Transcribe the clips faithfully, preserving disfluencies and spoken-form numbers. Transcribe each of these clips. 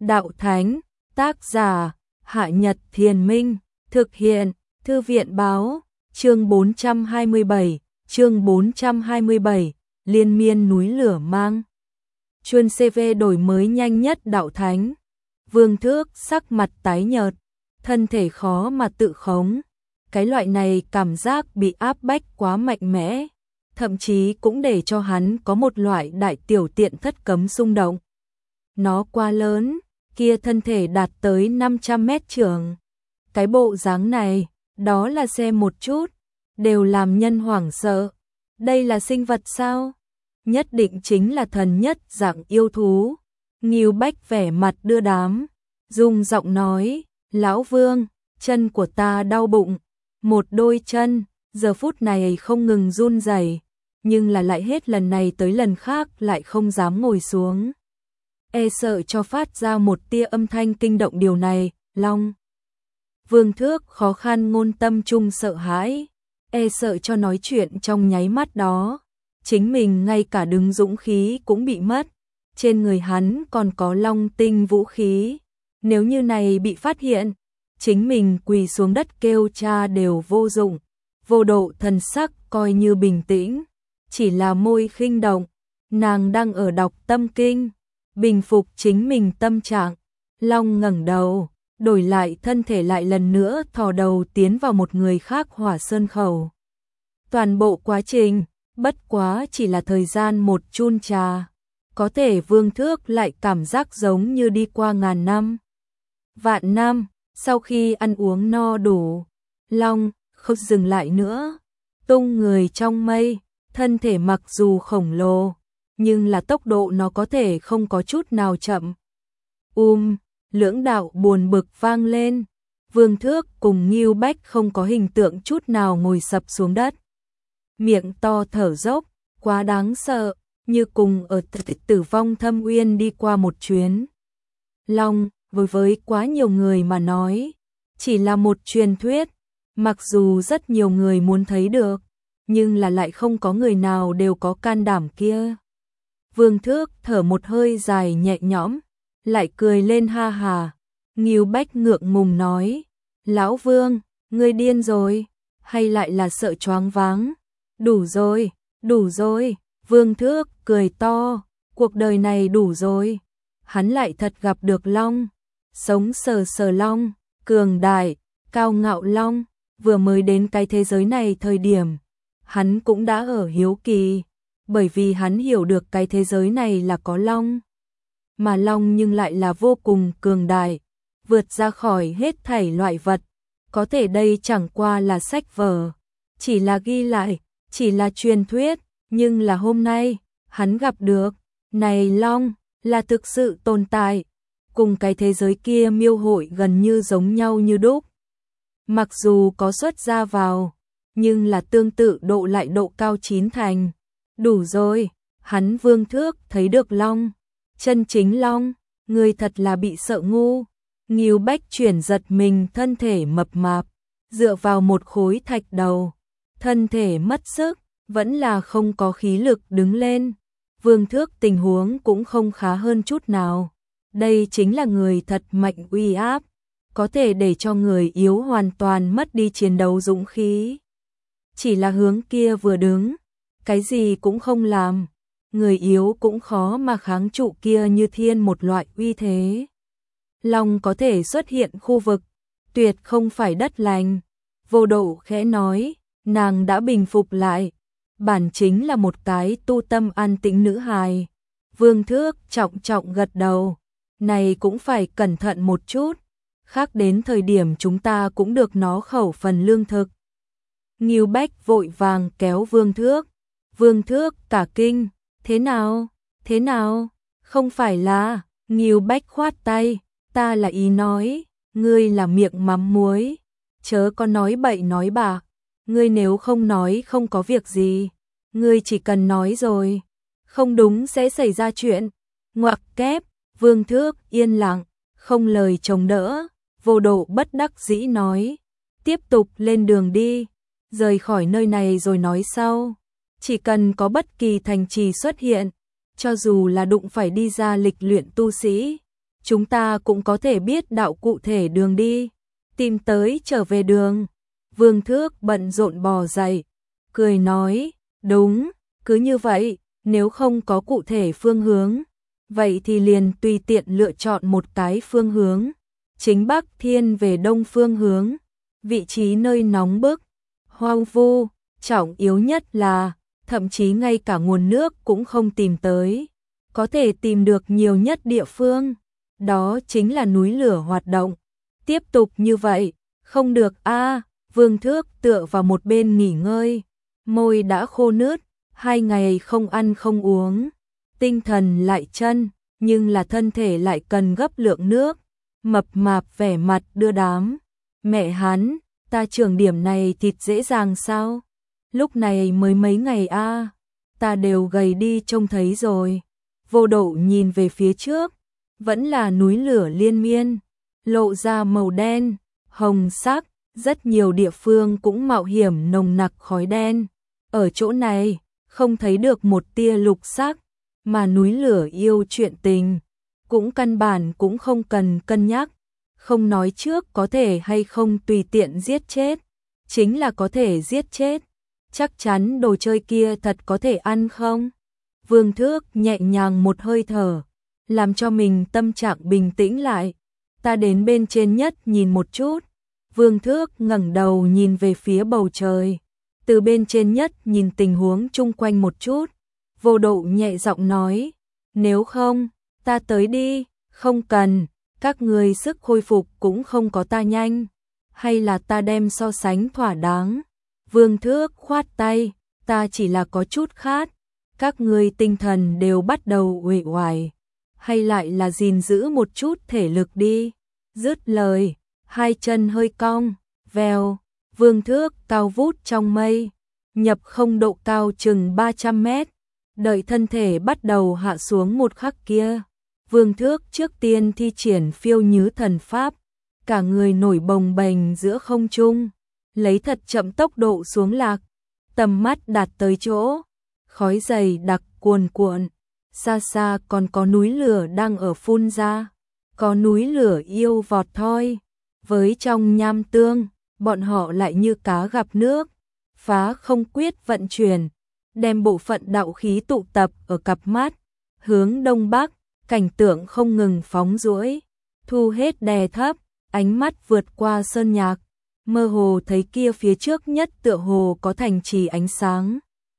đạo thánh, tác giả, Hạ Nhật Thiền Minh, thực hiện, Thư viện báo, chương bốn trăm hai mươi bảy, chương bốn trăm hai mươi bảy, liên miên núi lửa mang. Chuân xê vê đổi mới nhanh nhất đạo thánh. Vương Thước sắc mặt tái nhợt, thân thể khó mà tự khống. Cái loại này cảm giác bị áp bách quá mạnh mẽ, thậm chí cũng để cho hắn có một loại đại tiểu tiện thất cấm xung động. Nó quá lớn, kia thân thể đạt tới năm trăm mét trường. Cái bộ dáng này, đó là xem một chút, đều làm nhân hoảng sợ. Đây là sinh vật sao? Nhất định chính là thần nhất dạng yêu thú. Ngưu Bách vẻ mặt đưa đám, dùng giọng nói, lão Vương, chân của ta đau bụng. Một đôi chân, giờ phút này không ngừng run rẩy, nhưng là lại hết lần này tới lần khác lại không dám ngồi xuống. E sợ cho phát ra một tia âm thanh kinh động điều này, Long. Vương Thước khó khăn ngôn tâm trung sợ hãi, e sợ cho nói chuyện trong nháy mắt đó. Chính mình ngay cả đứng dũng khí cũng bị mất, trên người hắn còn có long tinh vũ khí. Nếu như này bị phát hiện, chính mình quỳ xuống đất kêu cha đều vô dụng. Vô Độ thần sắc coi như bình tĩnh, chỉ là môi khinh động, nàng đang ở đọc tâm kinh, bình phục chính mình tâm trạng. Long ngẩng đầu, đổi lại thân thể lại lần nữa thò đầu tiến vào một người khác hỏa sơn khẩu. Toàn bộ quá trình, bất quá chỉ là thời gian một chun trà, có thể Vương Thước lại cảm giác giống như đi qua ngàn năm. Vạn năm, sau khi ăn uống no đủ, Long không dừng lại nữa, tung người trong mây, thân thể mặc dù khổng lồ, nhưng là tốc độ nó có thể không có chút nào chậm. Um, lưỡng đạo buồn bực vang lên, Vương Thước cùng Ngưu Bách không có hình tượng chút nào ngồi sập xuống đất. Miệng to thở dốc, quá đáng sợ, như cùng ở tử vong thâm uyên đi qua một chuyến. Long, với với quá nhiều người mà nói, chỉ là một truyền thuyết, mặc dù rất nhiều người muốn thấy được, nhưng là lại không có người nào đều có can đảm kia. Vương Thước thở một hơi dài nhẹ nhõm, lại cười lên ha hà. Ngưu Bách ngượng ngùng nói, lão Vương, ngươi điên rồi, hay lại là sợ choáng váng? Đủ rồi, đủ rồi, Vương Thước cười to, cuộc đời này đủ rồi. Hắn lại thật gặp được Long, sống sờ sờ Long, cường đại, cao ngạo Long. Vừa mới đến cái thế giới này thời điểm, hắn cũng đã ở hiếu kỳ, bởi vì hắn hiểu được cái thế giới này là có Long. Mà Long nhưng lại là vô cùng cường đại, vượt ra khỏi hết thảy loại vật. Có thể đây chẳng qua là sách vở, chỉ là ghi lại, chỉ là truyền thuyết, nhưng là hôm nay, hắn gặp được, này Long, là thực sự tồn tại, cùng cái thế giới kia miêu hội gần như giống nhau như đúc. Mặc dù có xuất ra vào, nhưng là tương tự độ lại độ cao chín thành. Đủ rồi, hắn Vương Thước thấy được Long, chân chính Long, người thật là bị sợ ngu. Ngưu Bách chuyển giật mình thân thể mập mạp, dựa vào một khối thạch đầu, thân thể mất sức, vẫn là không có khí lực đứng lên. Vương Thước tình huống cũng không khá hơn chút nào. Đây chính là người thật mạnh uy áp, có thể để cho người yếu hoàn toàn mất đi chiến đấu dũng khí. Chỉ là hướng kia vừa đứng, cái gì cũng không làm, người yếu cũng khó mà kháng trụ kia như thiên một loại uy thế. Long có thể xuất hiện khu vực, tuyệt không phải đất lành. Vô Độ khẽ nói, nàng đã bình phục lại, bản chính là một cái tu tâm an tĩnh nữ hài. Vương Thước trọng trọng gật đầu, này cũng phải cẩn thận một chút, khác đến thời điểm chúng ta cũng được nó khẩu phần lương thực. Ngưu Bách vội vàng kéo Vương Thước, Vương Thước cả kinh, thế nào, thế nào, không phải là, Ngưu Bách khoát tay, ta là ý nói, ngươi là miệng mắm muối, chớ có nói bậy nói bạ, ngươi nếu không nói không có việc gì, ngươi chỉ cần nói rồi, không đúng sẽ xảy ra chuyện. Ngoặc kép, Vương Thước yên lặng, không lời chống đỡ. Vô Độ bất đắc dĩ nói, tiếp tục lên đường đi, rời khỏi nơi này rồi nói sau. Chỉ cần có bất kỳ thành trì xuất hiện, cho dù là đụng phải đi ra lịch luyện tu sĩ, chúng ta cũng có thể biết đạo cụ thể đường đi, tìm tới trở về đường. Vương Thước bận rộn bò dậy, cười nói, đúng, cứ như vậy, nếu không có cụ thể phương hướng, vậy thì liền tùy tiện lựa chọn một cái phương hướng, chính Bắc thiên về đông phương hướng, vị trí nơi nóng bức, hoang vu, trọng yếu nhất là, thậm chí ngay cả nguồn nước cũng không tìm tới, có thể tìm được nhiều nhất địa phương, đó chính là núi lửa hoạt động. Tiếp tục như vậy, không được a. À, Vương Thước tựa vào một bên nghỉ ngơi, môi đã khô nứt, hai ngày không ăn không uống, tinh thần lại chân, nhưng là thân thể lại cần gấp lượng nước, mập mạp vẻ mặt đưa đám. Mẹ hắn, ta trưởng điểm này thịt dễ dàng sao? Lúc này mới mấy ngày a, à, ta đều gầy đi trông thấy rồi. Vô Độ nhìn về phía trước, vẫn là núi lửa liên miên, lộ ra màu đen, hồng sắc, rất nhiều địa phương cũng mạo hiểm nồng nặc khói đen. Ở chỗ này, không thấy được một tia lục sắc, mà núi lửa yêu chuyện tình, cũng căn bản cũng không cần cân nhắc, không nói trước có thể hay không tùy tiện giết chết, chính là có thể giết chết, chắc chắn đồ chơi kia thật có thể ăn không? Vương Thước nhẹ nhàng một hơi thở, làm cho mình tâm trạng bình tĩnh lại, ta đến bên trên nhất nhìn một chút. Vương Thước ngẩng đầu nhìn về phía bầu trời, từ bên trên nhất nhìn tình huống chung quanh một chút. Vô Độ nhẹ giọng nói, nếu không, ta tới đi, không cần, các người sức khôi phục cũng không có ta nhanh, hay là ta đem so sánh thỏa đáng. Vương Thước khoát tay, ta chỉ là có chút khát, các người tinh thần đều bắt đầu uể oải, hay lại là gìn giữ một chút thể lực đi. Dứt lời, hai chân hơi cong, vèo, Vương Thước cao vút trong mây, nhập không độ cao chừng ba trăm mét, đợi thân thể bắt đầu hạ xuống một khắc kia. Vương Thước trước tiên thi triển phiêu nhứ thần pháp, cả người nổi bồng bềnh giữa không trung, lấy thật chậm tốc độ xuống lạc, tầm mắt đạt tới chỗ, khói dày đặc cuồn cuộn, xa xa còn có núi lửa đang ở phun ra, có núi lửa yêu vọt thoi, với trong nham tương, bọn họ lại như cá gặp nước, phá không quyết vận chuyển, đem bộ phận đạo khí tụ tập ở cặp mắt, hướng đông bắc, cảnh tượng không ngừng phóng duỗi, thu hết đè thấp, ánh mắt vượt qua sơn nhạc, mơ hồ thấy kia phía trước nhất tựa hồ có thành trì ánh sáng.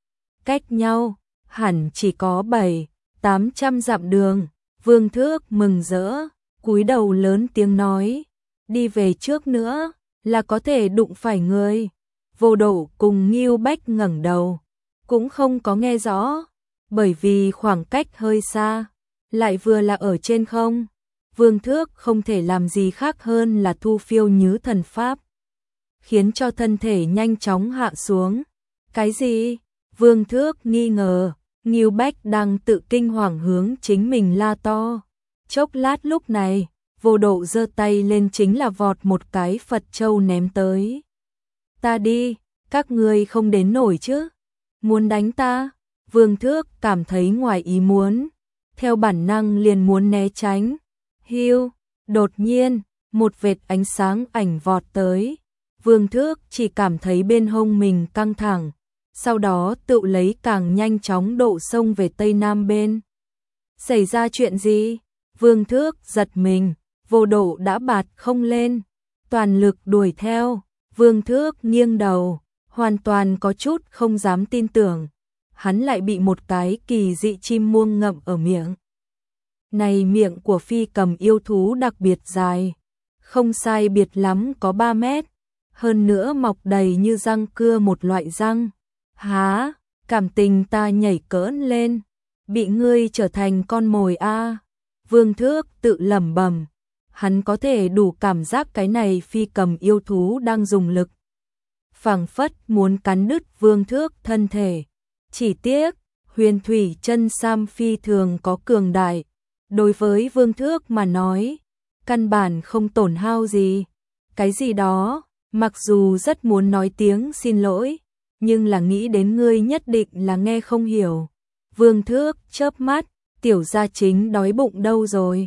Cách nhau, hẳn chỉ có bảy, tám trăm dặm đường, Vương Thước mừng rỡ, cúi đầu lớn tiếng nói, đi về trước nữa, là có thể đụng phải người. Vô Độ cùng Ngưu Bách ngẩng đầu, cũng không có nghe rõ, bởi vì khoảng cách hơi xa, lại vừa là ở trên không. Vương Thước không thể làm gì khác hơn là thu phiêu nhứ thần pháp, khiến cho thân thể nhanh chóng hạ xuống. Cái gì? Vương Thước nghi ngờ, Ngưu Bách đang tự kinh hoàng hướng chính mình la to. Chốc lát lúc này, Vô Độ giơ tay lên chính là vọt một cái Phật châu ném tới. Ta đi, các ngươi không đến nổi chứ? Muốn đánh ta? Vương Thước cảm thấy ngoài ý muốn, theo bản năng liền muốn né tránh. Hiu, đột nhiên, một vệt ánh sáng ảnh vọt tới. Vương Thước chỉ cảm thấy bên hông mình căng thẳng, sau đó tự lấy càng nhanh chóng độ sông về tây nam bên. Xảy ra chuyện gì? Vương Thước giật mình, Vô Độ đã bạt không lên, toàn lực đuổi theo. Vương Thước nghiêng đầu, hoàn toàn có chút không dám tin tưởng, hắn lại bị một cái kỳ dị chim muông ngậm ở miệng. Này miệng của phi cầm yêu thú đặc biệt dài, không sai biệt lắm có ba mét, hơn nữa mọc đầy như răng cưa một loại răng. Há, cảm tình ta nhảy cỡn lên, bị ngươi trở thành con mồi a. Vương Thước tự lẩm bẩm, hắn có thể đủ cảm giác cái này phi cầm yêu thú đang dùng lực, phảng phất muốn cắn đứt Vương Thước thân thể. Chỉ tiếc, huyền thủy chân sam phi thường có cường đại, đối với Vương Thước mà nói, căn bản không tổn hao gì. Cái gì đó, mặc dù rất muốn nói tiếng xin lỗi, nhưng là nghĩ đến ngươi nhất định là nghe không hiểu. Vương Thước chớp mắt, tiểu gia chính đói bụng đâu rồi.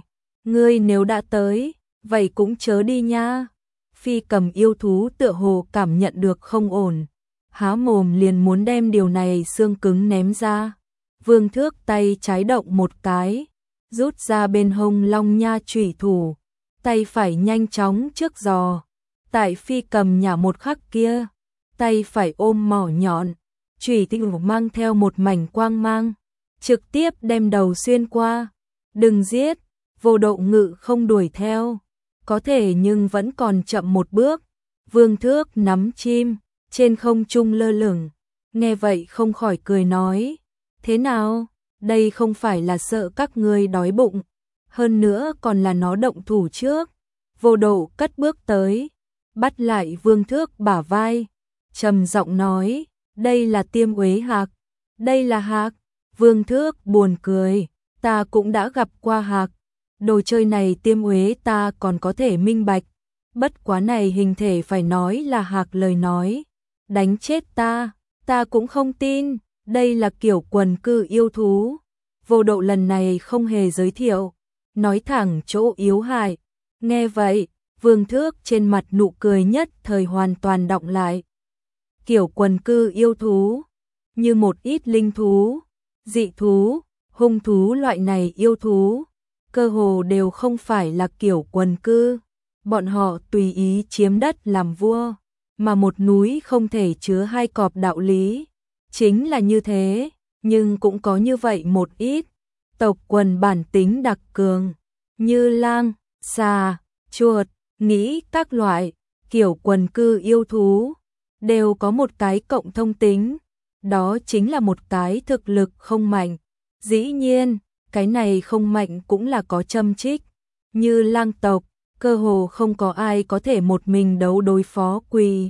Ngươi nếu đã tới, vậy cũng chớ đi nha. Phi cầm yêu thú tựa hồ cảm nhận được không ổn, há mồm liền muốn đem điều này xương cứng ném ra. Vương Thước tay trái động một cái, rút ra bên hông long nha chủy thủ, tay phải nhanh chóng trước giò. Tại phi cầm nhả một khắc kia, tay phải ôm mỏ nhọn, chủy thủ mang theo một mảnh quang mang, trực tiếp đem đầu xuyên qua. Đừng giết, Vô Độ Ngự không đuổi theo, có thể nhưng vẫn còn chậm một bước. Vương Thước nắm chim, trên không trung lơ lửng, nghe vậy không khỏi cười nói, thế nào, đây không phải là sợ các ngươi đói bụng, hơn nữa còn là nó động thủ trước. Vô Độ cất bước tới, bắt lại Vương Thước bả vai, trầm giọng nói, đây là Tiêm Uế Hạc, đây là hạc. Vương Thước buồn cười, ta cũng đã gặp qua hạc, đồ chơi này Tiêm Uế ta còn có thể minh bạch, bất quá này hình thể phải nói là hạc lời nói, đánh chết ta, ta cũng không tin, đây là kiểu quần cư yêu thú. Vô Độ lần này không hề giới thiệu, nói thẳng chỗ yếu hại. Nghe vậy, Vương Thước trên mặt nụ cười nhất thời hoàn toàn đọng lại. Kiểu quần cư yêu thú, như một ít linh thú, dị thú, hung thú loại này yêu thú, cơ hồ đều không phải là kiểu quần cư. Bọn họ tùy ý chiếm đất làm vua, mà một núi không thể chứa hai cọp đạo lý. Chính là như thế, nhưng cũng có như vậy một ít tộc quần bản tính đặc cường, như lang, xà, chuột, nghĩ các loại kiểu quần cư yêu thú đều có một cái cộng thông tính, đó chính là một cái thực lực không mạnh. Dĩ nhiên, cái này không mạnh cũng là có châm trích, như lang tộc, cơ hồ không có ai có thể một mình đấu đối phó quỳ.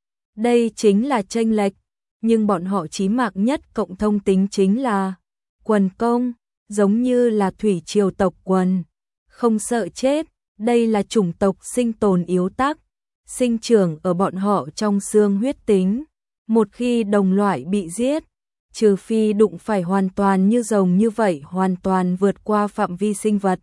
Đây chính là chênh lệch, nhưng bọn họ chí mạng nhất cộng thông tính chính là quần công, giống như là thủy triều tộc quần, không sợ chết, đây là chủng tộc sinh tồn yếu tắc, sinh trưởng ở bọn họ trong xương huyết tính. Một khi đồng loại bị giết, trừ phi đụng phải hoàn toàn như rồng như vậy hoàn toàn vượt qua phạm vi sinh vật,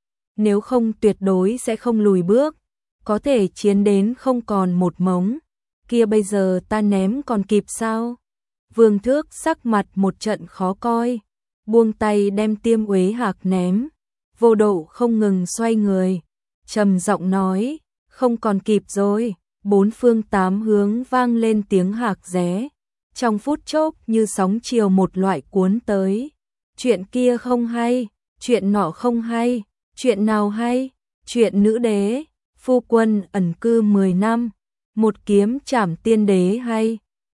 nếu không tuyệt đối sẽ không lùi bước, có thể chiến đến không còn một mống. Kia bây giờ ta ném còn kịp sao? Vương Thước sắc mặt một trận khó coi, buông tay đem Tiêm Uế Hạc ném. Vô Độ không ngừng xoay người, trầm giọng nói, không còn kịp rồi. Bốn phương tám hướng vang lên tiếng hạc ré, trong phút chốc như sóng chiều một loại cuốn tới. Chuyện kia không hay, chuyện nọ không hay, chuyện nào hay? Chuyện nữ đế, phu quân ẩn cư mười năm, một kiếm trảm tiên đế hay?